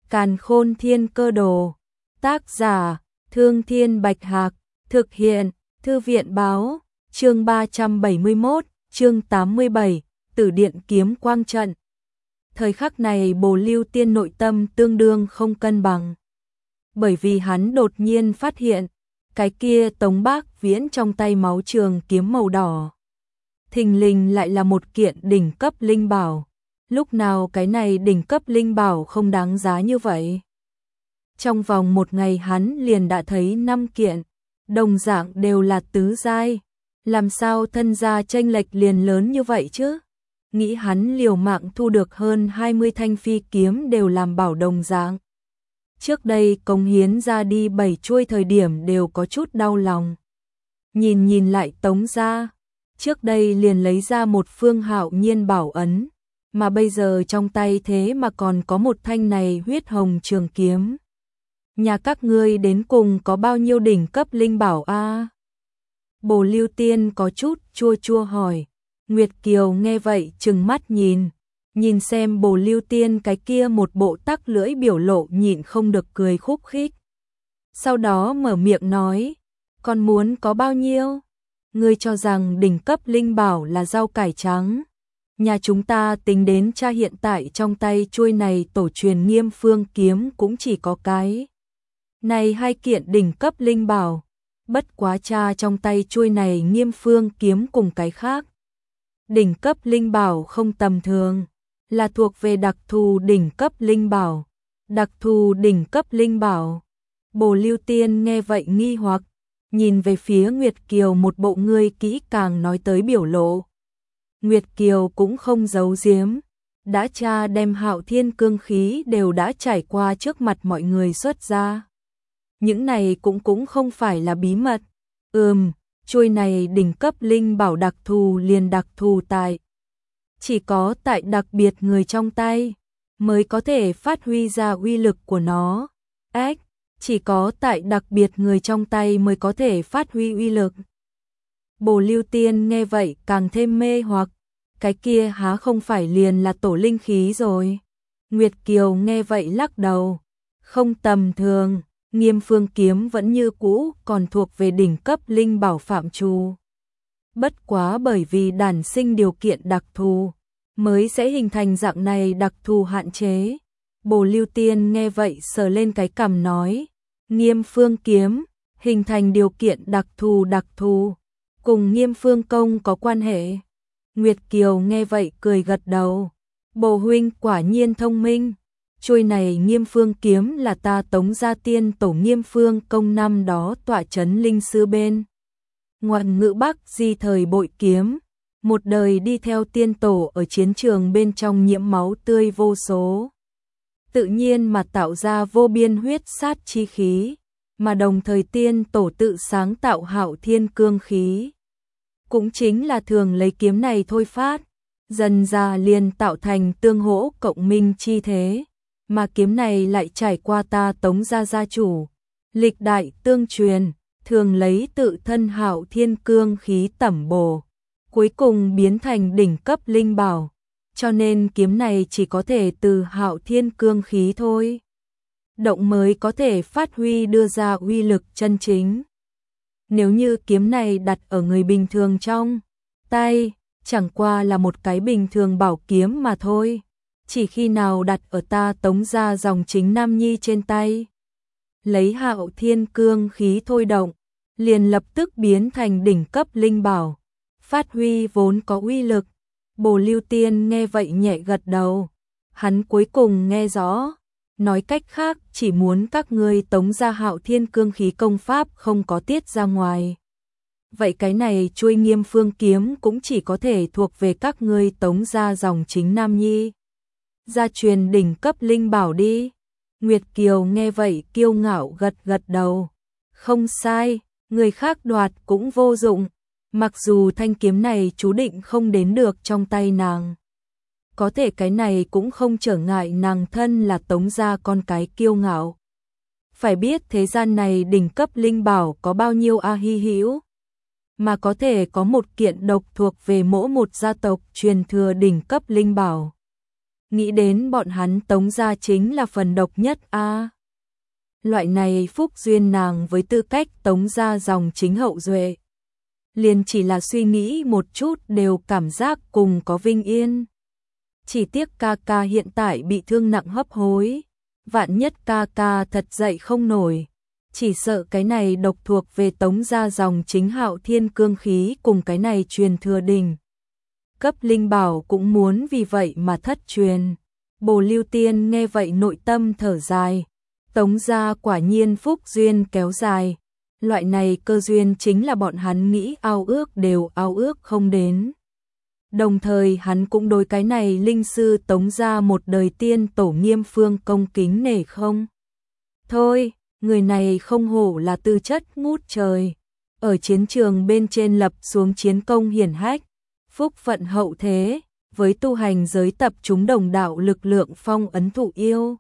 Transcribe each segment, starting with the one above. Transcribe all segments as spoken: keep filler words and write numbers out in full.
Càn Khôn Thiên Cơ Đồ. Tác giả: Thương Thiên Bạch Hạc. Thực hiện: Thư viện báo. Chương ba trăm bảy mươi mốt, chương tám mươi bảy, Tử Điện Kiếm Quang Trận. Thời khắc này Bồ Lưu Tiên nội tâm tương đương không cân bằng. Bởi vì hắn đột nhiên phát hiện, cái kia Tống Bác Viễn trong tay máu trường kiếm màu đỏ. Thình lình lại là một kiện đỉnh cấp linh bảo. Lúc nào cái này đỉnh cấp linh bảo không đáng giá như vậy? Trong vòng một ngày hắn liền đã thấy năm kiện, đồng dạng đều là tứ giai. Làm sao thân gia chênh lệch liền lớn như vậy chứ? Nghĩ hắn liều mạng thu được hơn hai mươi thanh phi kiếm đều làm bảo đồng dạng. Trước đây cống hiến ra đi bảy chuôi thời điểm đều có chút đau lòng. Nhìn nhìn lại Tống gia, trước đây liền lấy ra một phương hạo nhiên bảo ấn, mà bây giờ trong tay thế mà còn có một thanh này huyết hồng trường kiếm. Nhà các ngươi đến cùng có bao nhiêu đỉnh cấp linh bảo a? À? Bồ Lưu Tiên có chút chua chua hỏi. Nguyệt Kiều nghe vậy trừng mắt nhìn, nhìn xem Bồ Lưu Tiên cái kia một bộ tắc lưỡi biểu lộ nhịn không được cười khúc khích. Sau đó mở miệng nói, con muốn có bao nhiêu? Ngươi cho rằng đỉnh cấp linh bảo là rau cải trắng? Nhà chúng ta tính đến cha hiện tại trong tay chuôi này tổ truyền Nghiêm Phương kiếm cũng chỉ có cái này hai kiện đỉnh cấp linh bảo. Bất quá cha trong tay chuôi này Nghiêm Phương kiếm cùng cái khác đỉnh cấp linh bảo không tầm thường, là thuộc về đặc thù đỉnh cấp linh bảo. Đặc thù đỉnh cấp linh bảo. Bồ Lưu Tiên nghe vậy nghi hoặc, nhìn về phía Nguyệt Kiều một bộ ngươi kỹ càng nói tới biểu lộ. Nguyệt Kiều cũng không giấu giếm, đã cha đem Hạo Thiên cương khí đều đã trải qua trước mặt mọi người xuất ra. Những này cũng cũng không phải là bí mật. Ừm, chuôi này đỉnh cấp linh bảo đặc thù liền đặc thù tại. Chỉ có tại đặc biệt người trong tay mới có thể phát huy ra uy lực của nó. Ếch, chỉ có tại đặc biệt người trong tay mới có thể phát huy uy lực. Bồ Lưu Tiên nghe vậy càng thêm mê hoặc, cái kia há không phải liền là tổ linh khí rồi. Nguyệt Kiều nghe vậy lắc đầu, không tầm thường. Nghiêm Phương kiếm vẫn như cũ còn thuộc về đỉnh cấp linh bảo phạm trù. Bất quá bởi vì đản sinh điều kiện đặc thù, mới sẽ hình thành dạng này đặc thù hạn chế. Bồ Lưu Tiên nghe vậy sờ lên cái cằm nói, Nghiêm Phương kiếm, hình thành điều kiện đặc thù đặc thù, cùng Nghiêm Phương công có quan hệ. Nguyệt Kiều nghe vậy cười gật đầu, Bồ huynh quả nhiên thông minh. Chuôi này Nghiêm Phương kiếm là ta Tống gia tiên tổ Nghiêm Phương công năm đó tọa chấn linh sư bên Ngoạn Ngự Bắc di thời bội kiếm, một đời đi theo tiên tổ ở chiến trường bên trong nhiễm máu tươi vô số. Tự nhiên mà tạo ra vô biên huyết sát chi khí, mà đồng thời tiên tổ tự sáng tạo Hạo Thiên cương khí. Cũng chính là thường lấy kiếm này thôi phát, dần ra liền tạo thành tương hỗ cộng minh chi thế. Mà kiếm này lại trải qua ta Tống gia gia chủ, lịch đại tương truyền, thường lấy tự thân Hạo Thiên cương khí tẩm bổ, cuối cùng biến thành đỉnh cấp linh bảo, cho nên kiếm này chỉ có thể từ Hạo Thiên cương khí thôi động mới có thể phát huy đưa ra uy lực chân chính. Nếu như kiếm này đặt ở người bình thường trong tay, chẳng qua là một cái bình thường bảo kiếm mà thôi. Chỉ khi nào đặt ở ta Tống gia dòng chính nam nhi trên tay, lấy Hạo Thiên cương khí thôi động, liền lập tức biến thành đỉnh cấp linh bảo, phát huy vốn có uy lực. Bồ Lưu Tiên nghe vậy nhẹ gật đầu, hắn cuối cùng nghe rõ, nói cách khác chỉ muốn các ngươi Tống gia Hạo Thiên cương khí công pháp không có tiết ra ngoài. Vậy cái này chuôi Nghiêm Phương kiếm cũng chỉ có thể thuộc về các ngươi Tống gia dòng chính nam nhi. Gia truyền đỉnh cấp linh bảo đi. Nguyệt Kiều nghe vậy kiêu ngạo gật gật đầu. Không sai, người khác đoạt cũng vô dụng. Mặc dù thanh kiếm này chú định không đến được trong tay nàng, có thể cái này cũng không trở ngại nàng thân là Tống gia con cái kiêu ngạo. Phải biết thế gian này đỉnh cấp linh bảo có bao nhiêu a hy hữu, mà có thể có một kiện độc thuộc về mỗi một gia tộc truyền thừa đỉnh cấp linh bảo. nghĩ đến bọn hắn Tống gia chính là phần độc nhất a. À. Loại này phúc duyên nàng với tư cách Tống gia dòng chính hậu duệ. Liền chỉ là suy nghĩ một chút đều cảm giác cùng có vinh yên. Chỉ tiếc ca ca hiện tại bị thương nặng hấp hối. Vạn nhất ca ca thật dậy không nổi. Chỉ sợ cái này độc thuộc về Tống gia dòng chính Hạo Thiên cương khí cùng cái này truyền thừa đình. Cấp linh bảo cũng muốn vì vậy mà thất truyền. Bồ Lưu Tiên nghe vậy nội tâm thở dài. Tống gia quả nhiên phúc duyên kéo dài. Loại này cơ duyên chính là bọn hắn nghĩ ao ước đều ao ước không đến. Đồng thời hắn cũng đối cái này linh sư Tống gia một đời tiên tổ Nghiêm Phương công kính nể không. Thôi, người này không hổ là tư chất ngút trời. Ở chiến trường bên trên lập xuống chiến công hiển hách. Phúc phận hậu thế, với tu hành giới tập chúng đồng đạo lực lượng phong ấn thụ yêu.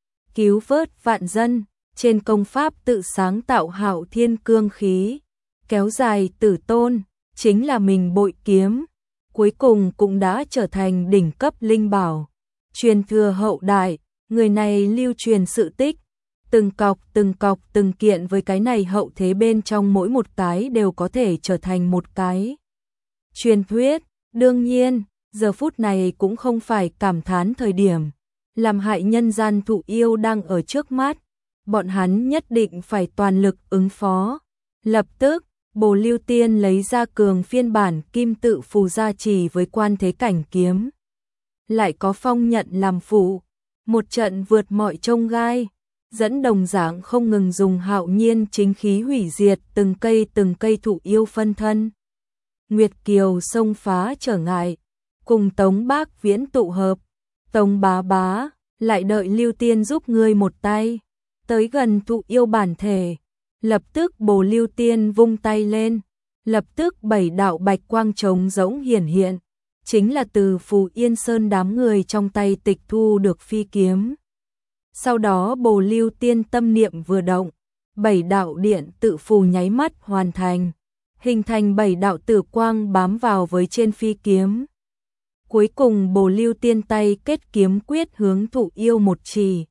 Cứu vớt vạn dân, trên công pháp tự sáng tạo Hạo Thiên cương khí, kéo dài tử tôn, chính là mình bội kiếm. Cuối cùng cũng đã trở thành đỉnh cấp linh bảo. Truyền thừa hậu đại, người này lưu truyền sự tích. Từng cọc từng cọc từng kiện với cái này hậu thế bên trong mỗi một cái đều có thể trở thành một cái truyền thuyết. Đương nhiên, giờ phút này cũng không phải cảm thán thời điểm. Làm hại nhân gian thụ yêu đang ở trước mắt. Bọn hắn nhất định phải toàn lực ứng phó. Lập tức, Bồ Lưu Tiên lấy ra cường phiên bản kim tự phù gia trì với quan thế cảnh kiếm. Lại có phong nhận làm phụ. Một trận vượt mọi chông gai. Dẫn đồng dạng không ngừng dùng hạo nhiên chính khí hủy diệt từng cây từng cây thụ yêu phân thân. Nguyệt Kiều xông phá trở ngại. Cùng Tống Bác Viễn tụ hợp. Tống bá bá, lại đợi Lưu Tiên giúp ngươi một tay. Tới gần thụ yêu bản thể. Lập tức Bồ Lưu Tiên vung tay lên. Lập tức bảy đạo bạch quang trống rỗng hiển hiện. Chính là từ Phù Yên Sơn đám người trong tay tịch thu được phi kiếm. Sau đó Bồ Lưu Tiên tâm niệm vừa động. Bảy đạo điện tự phù nháy mắt hoàn thành. Hình thành bảy đạo tử quang bám vào với trên phi kiếm. Cuối cùng Bồ Lưu Tiên tay kết kiếm quyết hướng thụ yêu một chỉ.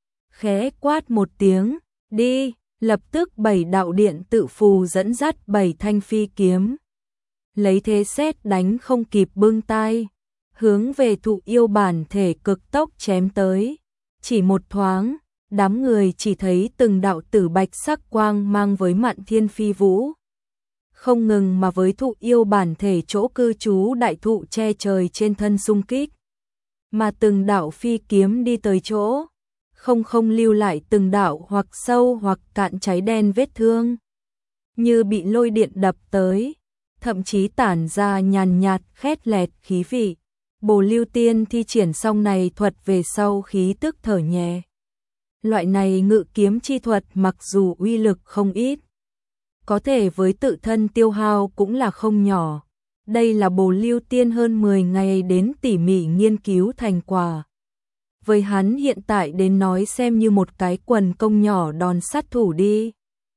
Khẽ quát một tiếng, đi, lập tức bảy đạo điện tự phù dẫn dắt bảy thanh phi kiếm. Lấy thế xét đánh không kịp bưng tay, hướng về thụ yêu bản thể cực tốc chém tới. Chỉ một thoáng, đám người chỉ thấy từng đạo tử bạch sắc quang mang với Mạn Thiên Phi Vũ. Không ngừng mà với thụ yêu bản thể chỗ cư trú đại thụ che trời trên thân xung kích. Mà từng đạo phi kiếm đi tới chỗ, không không lưu lại từng đạo hoặc sâu hoặc cạn cháy đen vết thương. Như bị lôi điện đập tới, thậm chí tản ra nhàn nhạt khét lẹt khí vị. Bồ Lưu Tiên thi triển xong này thuật về sau khí tức thở nhẹ. Loại này ngự kiếm chi thuật mặc dù uy lực không ít, có thể với tự thân tiêu hao cũng là không nhỏ. Đây là Bồ Lưu Tiên hơn mười ngày đến tỉ mỉ nghiên cứu thành quả. Với hắn hiện tại đến nói xem như một cái quần công nhỏ đòn sát thủ đi.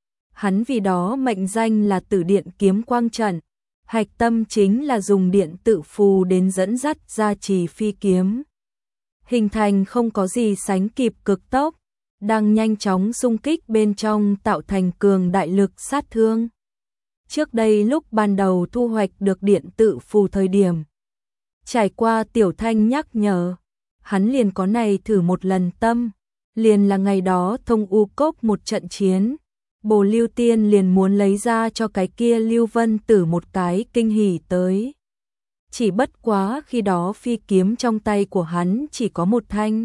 Hắn vì đó mệnh danh là Tử Điện Kiếm Quang Trận. Hạch tâm chính là dùng điện tự phù đến dẫn dắt gia trì phi kiếm. Hình thành không có gì sánh kịp cực tốc, đang nhanh chóng xung kích bên trong tạo thành cường đại lực sát thương. Trước đây lúc ban đầu thu hoạch được điện tự phù thời điểm, trải qua Tiểu Thanh nhắc nhở, hắn liền có này thử một lần tâm, liền là ngày đó thông u cốc một trận chiến. Bồ Lưu Tiên liền muốn lấy ra cho cái kia Lưu Vân Tử một cái kinh hỉ tới. Chỉ bất quá khi đó phi kiếm trong tay của hắn chỉ có một thanh.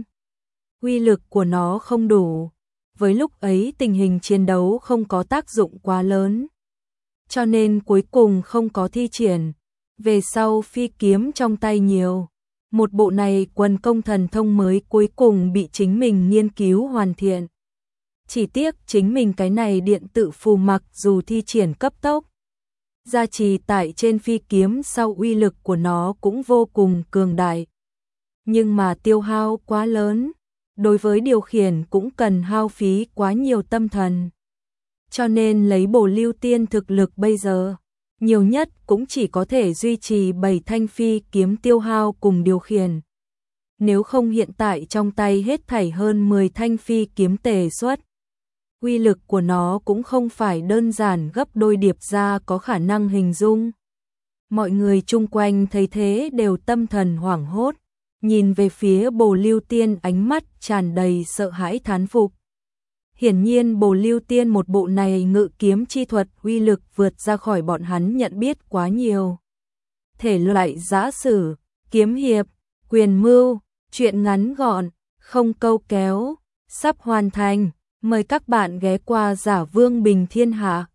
Uy lực của nó không đủ. Với lúc ấy tình hình chiến đấu không có tác dụng quá lớn. Cho nên cuối cùng không có thi triển. Về sau phi kiếm trong tay nhiều. Một bộ này quần công thần thông mới cuối cùng bị chính mình nghiên cứu hoàn thiện. Chỉ tiếc chính mình cái này điện tự phù mặc dù thi triển cấp tốc, gia trì tại trên phi kiếm sau uy lực của nó cũng vô cùng cường đại. Nhưng mà tiêu hao quá lớn, đối với điều khiển cũng cần hao phí quá nhiều tâm thần. Cho nên lấy Bồ Lưu Tiên thực lực bây giờ, nhiều nhất cũng chỉ có thể duy trì bảy thanh phi kiếm tiêu hao cùng điều khiển. nếu không hiện tại trong tay hết thảy hơn mười thanh phi kiếm tề xuất. Uy lực của nó cũng không phải đơn giản gấp đôi điệp ra có khả năng hình dung. Mọi người chung quanh thấy thế đều tâm thần hoảng hốt, nhìn về phía Bồ Lưu Tiên ánh mắt tràn đầy sợ hãi thán phục. Hiển nhiên Bồ Lưu Tiên một bộ này ngự kiếm chi thuật uy lực vượt ra khỏi bọn hắn nhận biết quá nhiều. Thể loại giã sử, kiếm hiệp, quyền mưu, truyện ngắn gọn, không câu kéo, sắp hoàn thành. Mời các bạn ghé qua Giả Vương Bình Thiên Hạ.